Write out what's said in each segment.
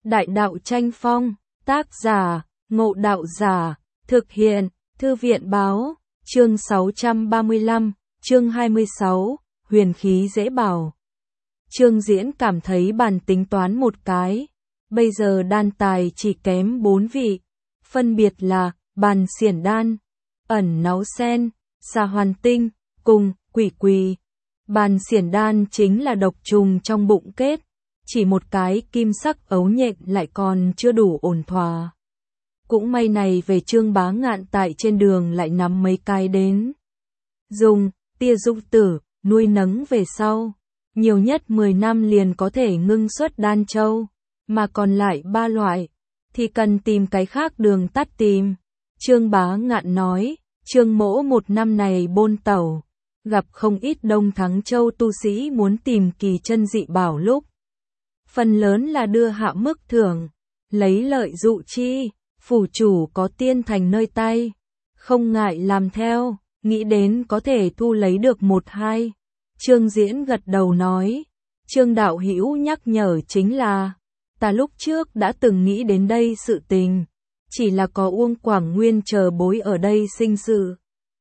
Đại đạo tranh phong, tác giả, Ngộ Đạo Giả, thực hiện, Thư viện báo, chương 635, chương 26, huyền khí dễ bảo. Trương Diễn cảm thấy bàn tính toán một cái, bây giờ đan tài chỉ kém 4 vị, phân biệt là Bàn Xiển Đan, Ẩn Náu Sen, Xà Hoàn Tinh, cùng Quỷ Quỳ. Bàn Xiển Đan chính là độc trùng trong bụng kết, chỉ một cái kim sắc ấu nhện lại còn chưa đủ ổn thỏa. Cũng may này về Trương Bá Ngạn tại trên đường lại nắm mấy cái đến. Dùng tia dục tử, nuôi nấng về sau. Nhiều nhất 10 năm liền có thể ngưng xuất đan châu, mà còn lại 3 loại, thì cần tìm cái khác đường tắt tìm. Trương Bá Ngạn nói, Trương Mỗ một năm này bôn tẩu, gặp không ít Đông Thắng Châu tu sĩ muốn tìm kỳ chân dị bảo lúc. Phần lớn là đưa hạ mức thưởng, lấy lợi dụ chi, phủ chủ có tiên thành nơi tay, không ngại làm theo, nghĩ đến có thể thu lấy được 1-2. Trương Diễn gật đầu nói, Trương đạo hữu nhắc nhở chính là, ta lúc trước đã từng nghĩ đến đây sự tình, chỉ là có Uông Quảng Nguyên chờ bối ở đây sinh sự.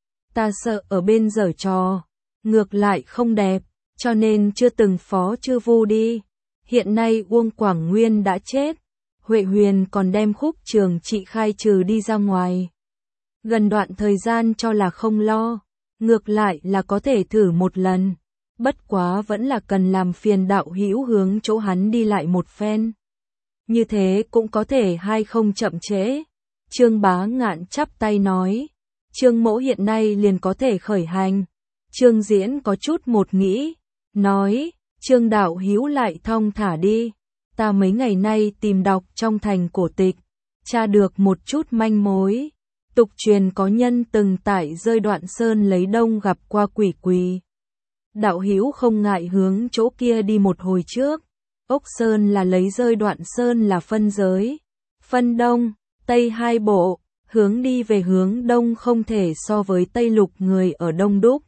Ta sợ ở bên giở trò, ngược lại không đẹp, cho nên chưa từng phó chư vu đi. Hiện nay Uông Quảng Nguyên đã chết, Huệ Huyền còn đem Khúc Trường Trị khai trừ đi ra ngoài. Gần đoạn thời gian cho là không lo, ngược lại là có thể thử một lần. Bất quá vẫn là cần làm phiền đạo hữu hướng chỗ hắn đi lại một phen. Như thế cũng có thể hay không chậm trễ. Trương Bá Ngạn chắp tay nói, Trương Mỗ hiện nay liền có thể khởi hành. Trương Diễn có chút một nghĩ, nói, Trương đạo hữu lại thong thả đi. Ta mấy ngày nay tìm đọc trong thành cổ tịch, tra được một chút manh mối. Tục truyền có nhân từng tại rơi Đoạn Sơn lấy đông gặp qua Quỷ Quỳ. Đạo hữu không ngại hướng chỗ kia đi một hồi trước. Ốc Sơn là lấy rơi Đoạn Sơn là phân giới, phân đông, tây hai bộ, hướng đi về hướng đông không thể so với Tây Lục người ở đông đúc.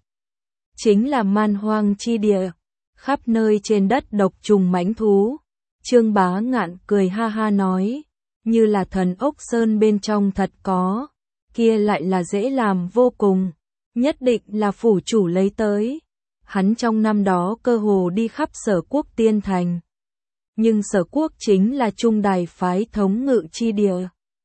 Chính là man hoang chi địa, khắp nơi trên đất độc trùng mãnh thú. Trương Bá Ngạn cười ha ha nói, như là thần Ốc Sơn bên trong thật có, kia lại là dễ làm vô cùng, nhất định là phủ chủ lấy tới. Hắn trong năm đó cơ hồ đi khắp Sở Quốc tiên thành. Nhưng Sở Quốc chính là trung đài phái thống ngự chi địa.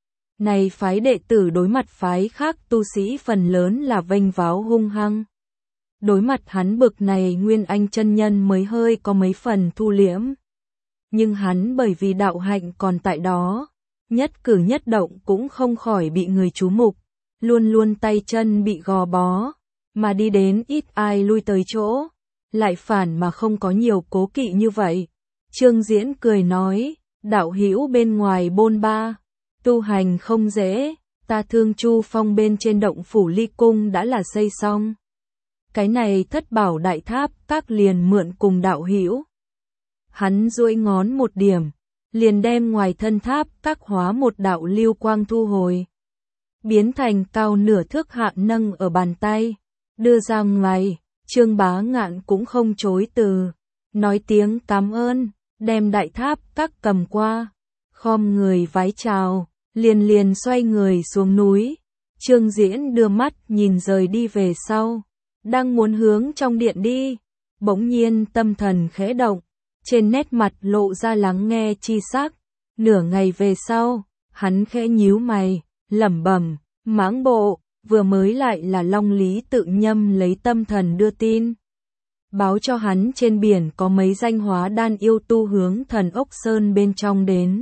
Này phái đệ tử đối mặt phái khác tu sĩ phần lớn là vênh váo hung hăng. Đối mặt hắn bực này Nguyên Anh chân nhân mới hơi có mấy phần thu liễm. Nhưng hắn bởi vì đạo hạnh còn tại đó, nhất cử nhất động cũng không khỏi bị người chú mục, luôn luôn tay chân bị gò bó. Mà đi đến ít ai lui tới chỗ, lại phản mà không có nhiều cố kỵ như vậy. Trương Diễn cười nói, đạo hữu bên ngoài bôn ba, tu hành không dễ, ta Thương Chu Phong bên trên động phủ Ly Cung đã là xây xong. Cái này Thất Bảo Đại Tháp các liền mượn cùng đạo hữu. Hắn duỗi ngón một điểm, liền đem ngoài thân tháp các hóa một đạo lưu quang thu hồi. Biến thành cao nửa thước hạ nâng ở bàn tay. Đưa ra ngoài, Trương Bá Ngạn cũng không chối từ, nói tiếng cảm ơn, đem đại tháp các cầm qua, khom người vái chào, liền xoay người xuống núi. Trương Diễn đưa mắt nhìn rời đi về sau, đang muốn hướng trong điện đi, bỗng nhiên tâm thần khẽ động, trên nét mặt lộ ra lắng nghe chi sắc. Nửa ngày về sau, hắn khẽ nhíu mày, lẩm bẩm, mãng bộ. Vừa mới lại là Long Lý Tự Nhâm lấy tâm thần đưa tin. Báo cho hắn trên biển có mấy danh hóa đan yêu tu hướng thần Ốc Sơn bên trong đến.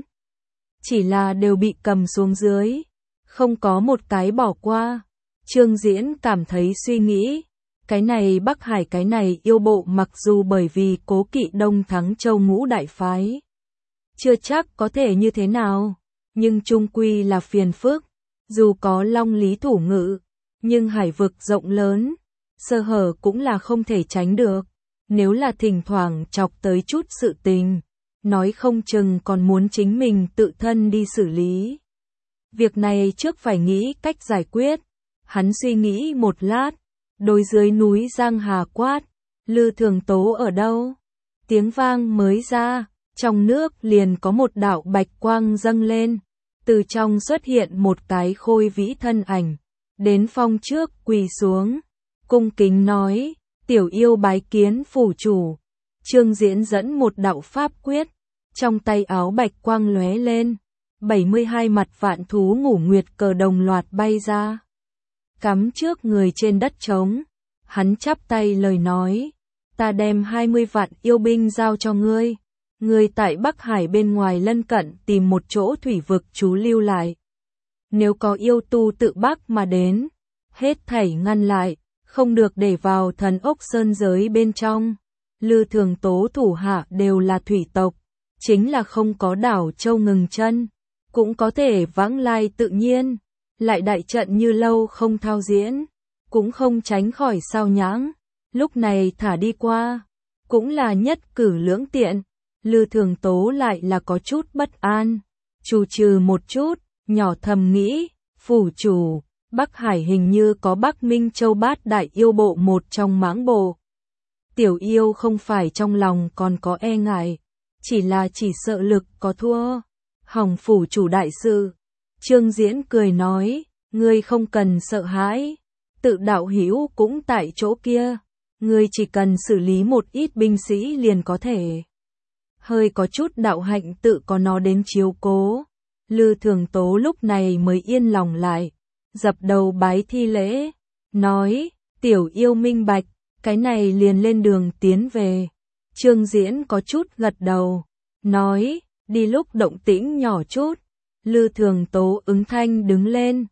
Chỉ là đều bị cầm xuống dưới, không có một cái bỏ qua. Trương Diễn cảm thấy suy nghĩ, cái này Bắc Hải cái này yêu bộ mặc dù bởi vì cố kỵ Đông Thắng Châu ngũ đại phái, chưa chắc có thể như thế nào, nhưng chung quy là phiền phức. Dù có Long Lý thủ ngự, nhưng hải vực rộng lớn, sơ hở cũng là không thể tránh được. Nếu là thỉnh thoảng chọc tới chút sự tình, nói không chừng còn muốn chính mình tự thân đi xử lý. Việc này trước phải nghĩ cách giải quyết. Hắn suy nghĩ một lát, đối dưới núi Giang Hà quát, Lư Thường Tố ở đâu? Tiếng vang mới ra, trong nước liền có một đạo bạch quang dâng lên, từ trong xuất hiện một cái khôi vĩ thân ảnh, đến Phong trước quỳ xuống, cung kính nói, tiểu yêu bái kiến phủ chủ. Trương Diễn dẫn một đạo pháp quyết, trong tay áo bạch quang lóe lên, 72 mặt vạn thú ngủ nguyệt cờ đồng loạt bay ra, cắm trước người trên đất trống. Hắn chắp tay lời nói, ta đem 20 vạn yêu binh giao cho ngươi. Ngươi tại Bắc Hải bên ngoài lân cận tìm một chỗ thủy vực trú lưu lại. Nếu có yêu tu tự Bắc mà đến, hết thảy ngăn lại, không được để vào Thần Ốc Sơn giới bên trong. Lư Thường Tố thủ hạ đều là thủy tộc, chính là không có đảo châu ngừng chân, cũng có thể vãng lai tự nhiên, lại đại trận như lâu không thao diễn, cũng không tránh khỏi sao nhãng, lúc này thả đi qua, cũng là nhất cử lưỡng tiện. Lư Thường Tố lại là có chút bất an, trù trừ một chút, nhỏ thầm nghĩ, phủ chủ, Bắc Hải hình như có Bắc Minh Châu Bát Đại yêu bộ một trong mãng bộ. Tiểu yêu không phải trong lòng còn có e ngại, chỉ sợ lực có thua. Hỏng phủ chủ đại sự. Trương Diễn cười nói, ngươi không cần sợ hãi, tự đạo hữu cũng tại chỗ kia, ngươi chỉ cần xử lý một ít binh sĩ liền có thể. Hơi có chút đạo hạnh tự có nó đến chiếu cố. Lư Thường Tố lúc này mới yên lòng lại, dập đầu bái thi lễ, nói, tiểu yêu minh bạch, cái này liền lên đường tiến về. Trương Diễn có chút gật đầu, nói, đi lúc động tĩnh nhỏ chút. Lư Thường Tố ứng thanh đứng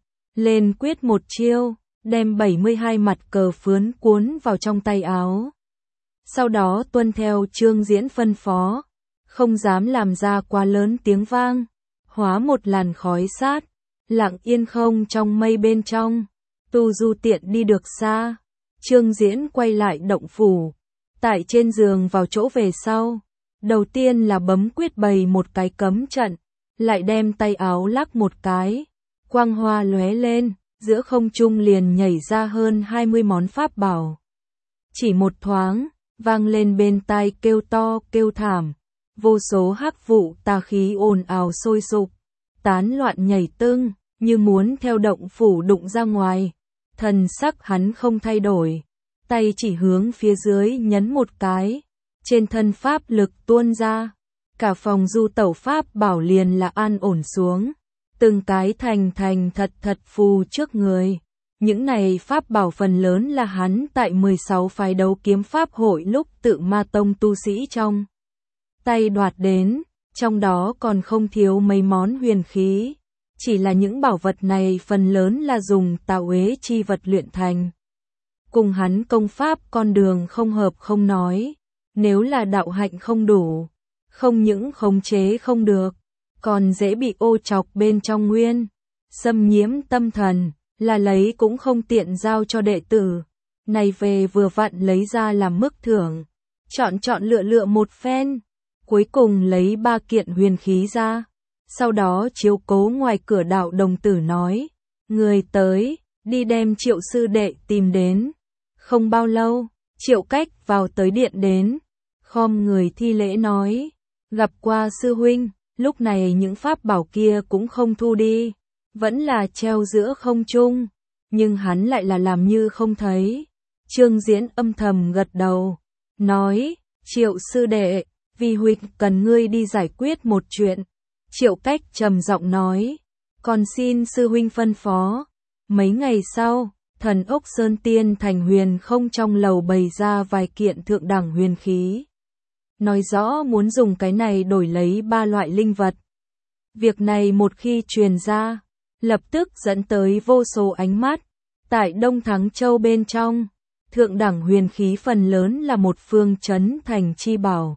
lên quyết một chiêu, đem 72 mặt cờ phướn cuốn vào trong tay áo. Sau đó tuân theo Trương Diễn phân phó, không dám làm ra quá lớn tiếng vang, hóa một làn khói sát, lặng yên không trong mây bên trong, tu du tiện đi được xa. Trương Diễn quay lại động phủ, tại trên giường vào chỗ về sau, đầu tiên là bấm quyết bày một cái cấm trận, lại đem tay áo lắc một cái, quang hoa lóe lên, giữa không trung liền nhảy ra hơn 20 món pháp bảo. Chỉ một thoáng, vang lên bên tai kêu to kêu thảm, vô số hắc vụ tà khí ồn ào sôi sục, tán loạn nhảy tưng, như muốn theo động phủ đụng ra ngoài. Thần sắc hắn không thay đổi, tay chỉ hướng phía dưới nhấn một cái, trên thân pháp lực tuôn ra, cả phòng du tẩu pháp bảo liền là an ổn xuống, từng cái thành thật phù trước người. Những này pháp bảo phần lớn là hắn tại 16 phái đấu kiếm pháp hội lúc tự ma tông tu sĩ trong tay đoạt đến, trong đó còn không thiếu mấy món huyền khí. Chỉ là những bảo vật này phần lớn là dùng tạo uế chi vật luyện thành. Cùng hắn công pháp con đường không hợp không nói, nếu là đạo hạnh không đủ, không những khống chế không được, còn dễ bị ô chọc bên trong nguyên, xâm nhiễm tâm thần, là lấy cũng không tiện giao cho đệ tử. Này về vừa vặn lấy ra làm mức thưởng, chọn lựa một phen, cuối cùng lấy 3 kiện huyền khí ra. Sau đó chiếu cố ngoài cửa đạo đồng tử nói, người tới, đi đem Triệu sư đệ tìm đến. Không bao lâu, Triệu Cách vào tới điện đến, khom người thi lễ nói, gặp qua sư huynh. Lúc này những pháp bảo kia cũng không thu đi, vẫn là treo giữa không trung, nhưng hắn lại là làm như không thấy. Trương Diễn âm thầm gật đầu, nói, Triệu sư đệ, vì huynh cần ngươi đi giải quyết một chuyện. Triệu Cách trầm giọng nói, còn xin sư huynh phân phó. Mấy ngày sau, Thần Ốc Sơn Tiên Thành huyền không trong lầu bày ra vài kiện thượng đẳng huyền khí, nói rõ muốn dùng cái này đổi lấy 3 loại linh vật. Việc này một khi truyền ra, lập tức dẫn tới vô số ánh mắt. Tại Đông Thắng Châu bên trong, thượng đẳng huyền khí phần lớn là một phương chấn thành chi bảo,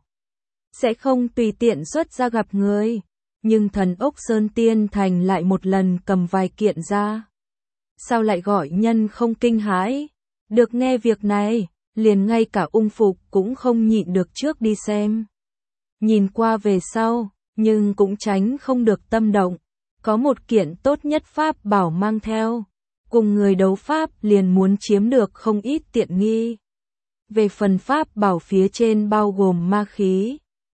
sẽ không tùy tiện xuất ra gặp người. Nhưng Thần Ốc Sơn Tiên Thành lại một lần cầm vài kiện ra. Sao lại gọi nhân không kinh hãi? Được nghe việc này, liền ngay cả Ung Phục cũng không nhịn được trước đi xem. Nhìn qua về sau, nhưng cũng tránh không được tâm động. Có một kiện tốt nhất pháp bảo mang theo, cùng người đấu pháp liền muốn chiếm được không ít tiện nghi. Về phần pháp bảo phía trên bao gồm ma khí,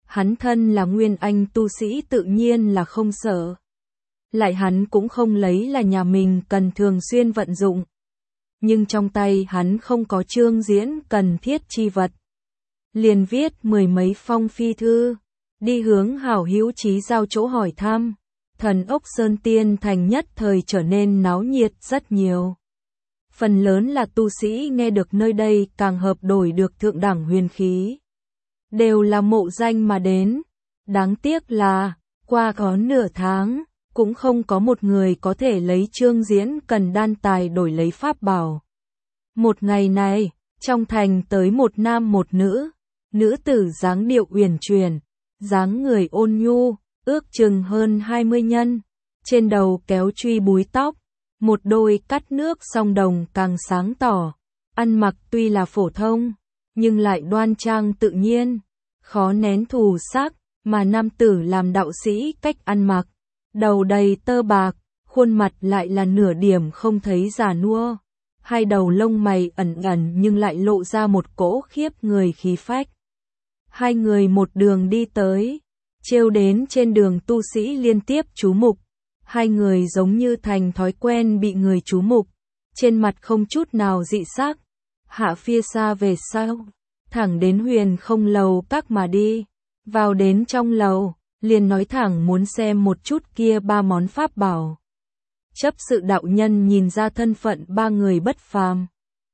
Hắn thân là nguyên anh tu sĩ tự nhiên là không sợ. Lại hắn cũng không lấy là nhà mình cần thường xuyên vận dụng. Nhưng trong tay hắn không có chương diễn cần thiết chi vật. Liền viết 10 mấy phong phi thư, đi hướng hảo hữu chí giao chỗ hỏi thăm. Thần ốc Sơn Tiên Thành nhất thời trở nên náo nhiệt rất nhiều. Phần lớn là tu sĩ nghe được nơi đây càng hợp đổi được thượng đẳng huyền khí. Đều là mộ danh mà đến. Đáng tiếc là, qua có nửa tháng, cũng không có một người có thể lấy chương diễn cần đan tài đổi lấy pháp bảo. Một ngày này, trong thành tới một nam một nữ, nữ tử dáng điệu uyển chuyển, dáng người ôn nhu, ước chừng hơn 20 nhân, trên đầu kéo truy búi tóc, một đôi cắt nước song đồng càng sáng tỏ, ăn mặc tuy là phổ thông, nhưng lại đoan trang tự nhiên, khó nén thù sắc, mà nam tử làm đạo sĩ cách ăn mặc, đầu đầy tơ bạc, khuôn mặt lại là nửa điểm không thấy già nua, hai đầu lông mày ẩn ẩn nhưng lại lộ ra một cỗ khiếp người khí phách. Hai người một đường đi tới, trêu đến trên đường tu sĩ liên tiếp chú mục, hai người giống như thành thói quen bị người chú mục, trên mặt không chút nào dị sắc, hạ phía xa về sau, thẳng đến Huyền Không lầu các mà đi, vào đến trong lầu, liền nói thẳng muốn xem một chút kia ba món pháp bảo. Chấp sự đạo nhân nhìn ra thân phận ba người bất phàm,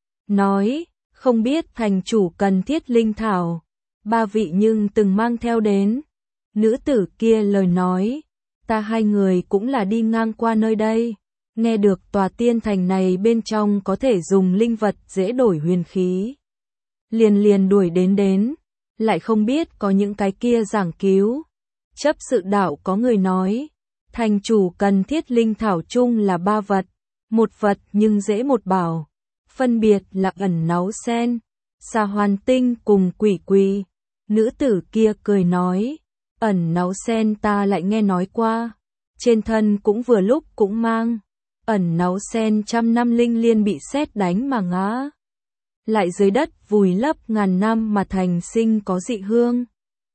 nói, không biết thành chủ cần thiết linh thảo, ba vị nhưng từng mang theo đến. Nữ tử kia lời nói, ta hai người cũng là đi ngang qua nơi đây, nghe được tòa tiên thành này bên trong có thể dùng linh vật dễ đổi huyền khí. Liền đuổi đến, lại không biết có những cái kia giảng cứu. Chấp sự đạo có người nói, thành chủ cần thiết linh thảo chung là ba vật, một vật nhưng dễ một bảo, phân biệt là ẩn náu sen, xà hoàn tinh cùng quỷ quỳ. Nữ tử kia cười nói, ẩn náu sen ta lại nghe nói qua, trên thân cũng vừa lúc cũng mang, ẩn náu sen trăm năm linh liên bị sét đánh mà ngã, lại dưới đất vùi lấp ngàn năm mà thành sinh có dị hương.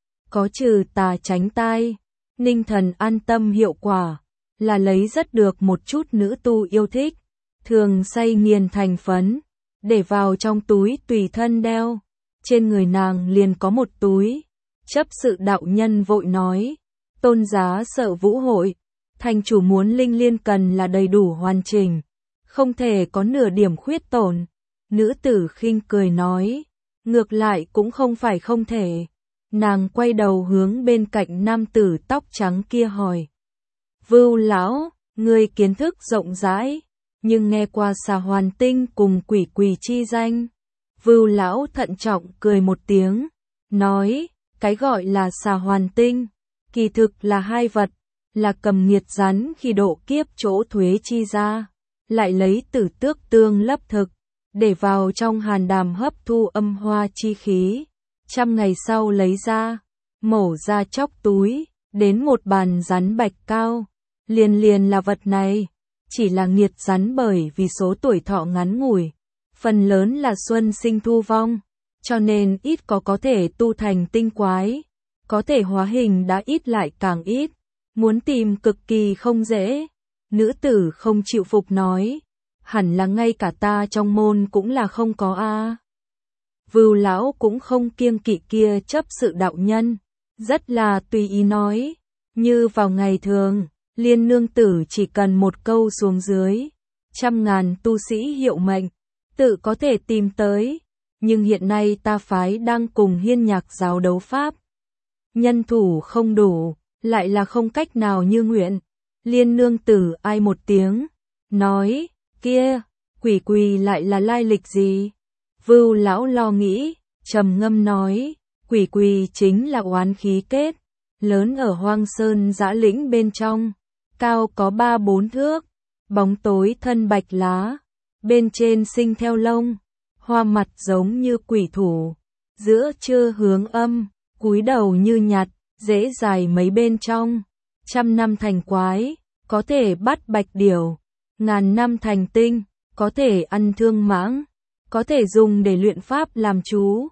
Có trừ tà tránh tai, ninh thần an tâm hiệu quả, là lấy rất được một chút nữ tu yêu thích, thường xay nghiền thành phấn, để vào trong túi tùy thân đeo. Trên người nàng liền có một túi. Chấp sự đạo nhân vội nói, tôn giá sợ vũ hội, thành chủ muốn linh liên cần là đầy đủ hoàn chỉnh, không thể có nửa điểm khuyết tổn. Nữ tử khinh cười nói, ngược lại cũng không phải không thể. Nàng quay đầu hướng bên cạnh nam tử tóc trắng kia hỏi, Vưu lão, ngươi kiến thức rộng rãi, nhưng nghe qua xà hoàn tinh cùng quỷ quỳ chi danh. Vưu lão thận trọng cười một tiếng, nói, cái gọi là xà hoàn tinh, kỳ thực là hai vật, là cầm nghiệt rắn khi độ kiếp chỗ thuế chi ra, lại lấy tử tước tương lấp thực, để vào trong hàn đàm hấp thu âm hoa chi khí, 100 ngày sau lấy ra, mổ ra chóc túi, đến một bàn rắn bạch cao, liền là vật này, chỉ là nghiệt rắn bởi vì số tuổi thọ ngắn ngủi. Phần lớn là xuân sinh thu vong, cho nên ít có thể tu thành tinh quái, có thể hóa hình đã ít lại càng ít, muốn tìm cực kỳ không dễ. Nữ tử không chịu phục nói, hẳn là ngay cả ta trong môn cũng là không có a. Vưu lão cũng không kiêng kỵ kia chấp sự đạo nhân, rất là tùy ý nói, như vào ngày thường, Liên nương tử chỉ cần một câu xuống dưới, 100.000 tu sĩ hiệu mệnh, tự có thể tìm tới, nhưng hiện nay ta phái đang cùng Hiên Nhạc giáo đấu pháp. Nhân thủ không đủ, lại là không cách nào như nguyện. Liên nương tử ai một tiếng, nói, kia, quỷ quỳ lại là lai lịch gì? Vưu lão lo nghĩ, trầm ngâm nói, quỷ quỳ chính là oán khí kết, lớn ở hoang sơn dã lĩnh bên trong, cao có 3-4 thước, bóng tối thân bạch lá. Bên trên sinh theo lông, hoa mặt giống như quỷ thủ, giữa trưa hướng âm, cúi đầu như nhặt, rễ dài mấy bên trong, 100 năm thành quái, có thể bắt bạch điểu, 1000 năm thành tinh, có thể ăn thương mãng, có thể dùng để luyện pháp làm chú,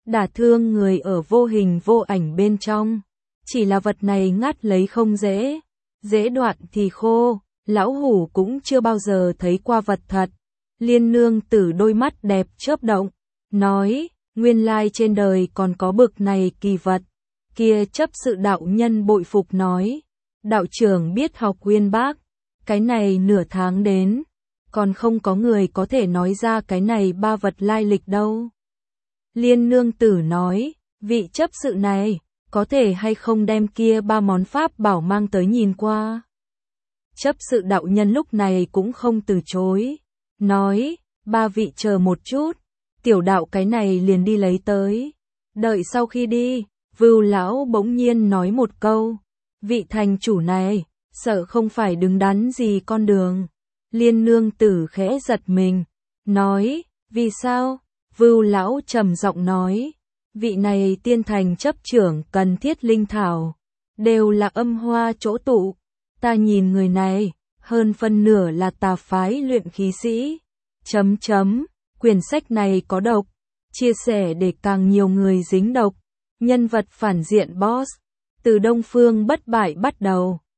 đả thương người ở vô hình vô ảnh bên trong. Chỉ là vật này ngắt lấy không dễ, dễ đoạn thì khô, lão hủ cũng chưa bao giờ thấy qua vật thật. Liên nương tử đôi mắt đẹp chớp động, nói, nguyên lai trên đời còn có bực này kỳ vật. Kia chấp sự đạo nhân bội phục nói, đạo trưởng biết học uyên bác, cái này nửa tháng đến, còn không có người có thể nói ra cái này ba vật lai lịch đâu. Liên nương tử nói, vị chấp sự này, có thể hay không đem kia ba món pháp bảo mang tới nhìn qua. Chấp sự đạo nhân lúc này cũng không từ chối, nói, ba vị chờ một chút, tiểu đạo cái này liền đi lấy tới. Đợi sau khi đi, Vưu lão bỗng nhiên nói một câu, vị thành chủ này, sợ không phải đứng đắn gì con đường. Liên nương tử khẽ giật mình, nói, vì sao? Vưu lão trầm giọng nói, vị này tiên thành chấp trưởng cần thiết linh thảo, đều là âm hoa chỗ tụ. Ta nhìn người này, hơn phân nửa là tà phái luyện khí sĩ. Quyển sách này có độc, chia sẻ để càng nhiều người dính độc. Nhân vật phản diện boss, từ Đông Phương bất bại bắt đầu.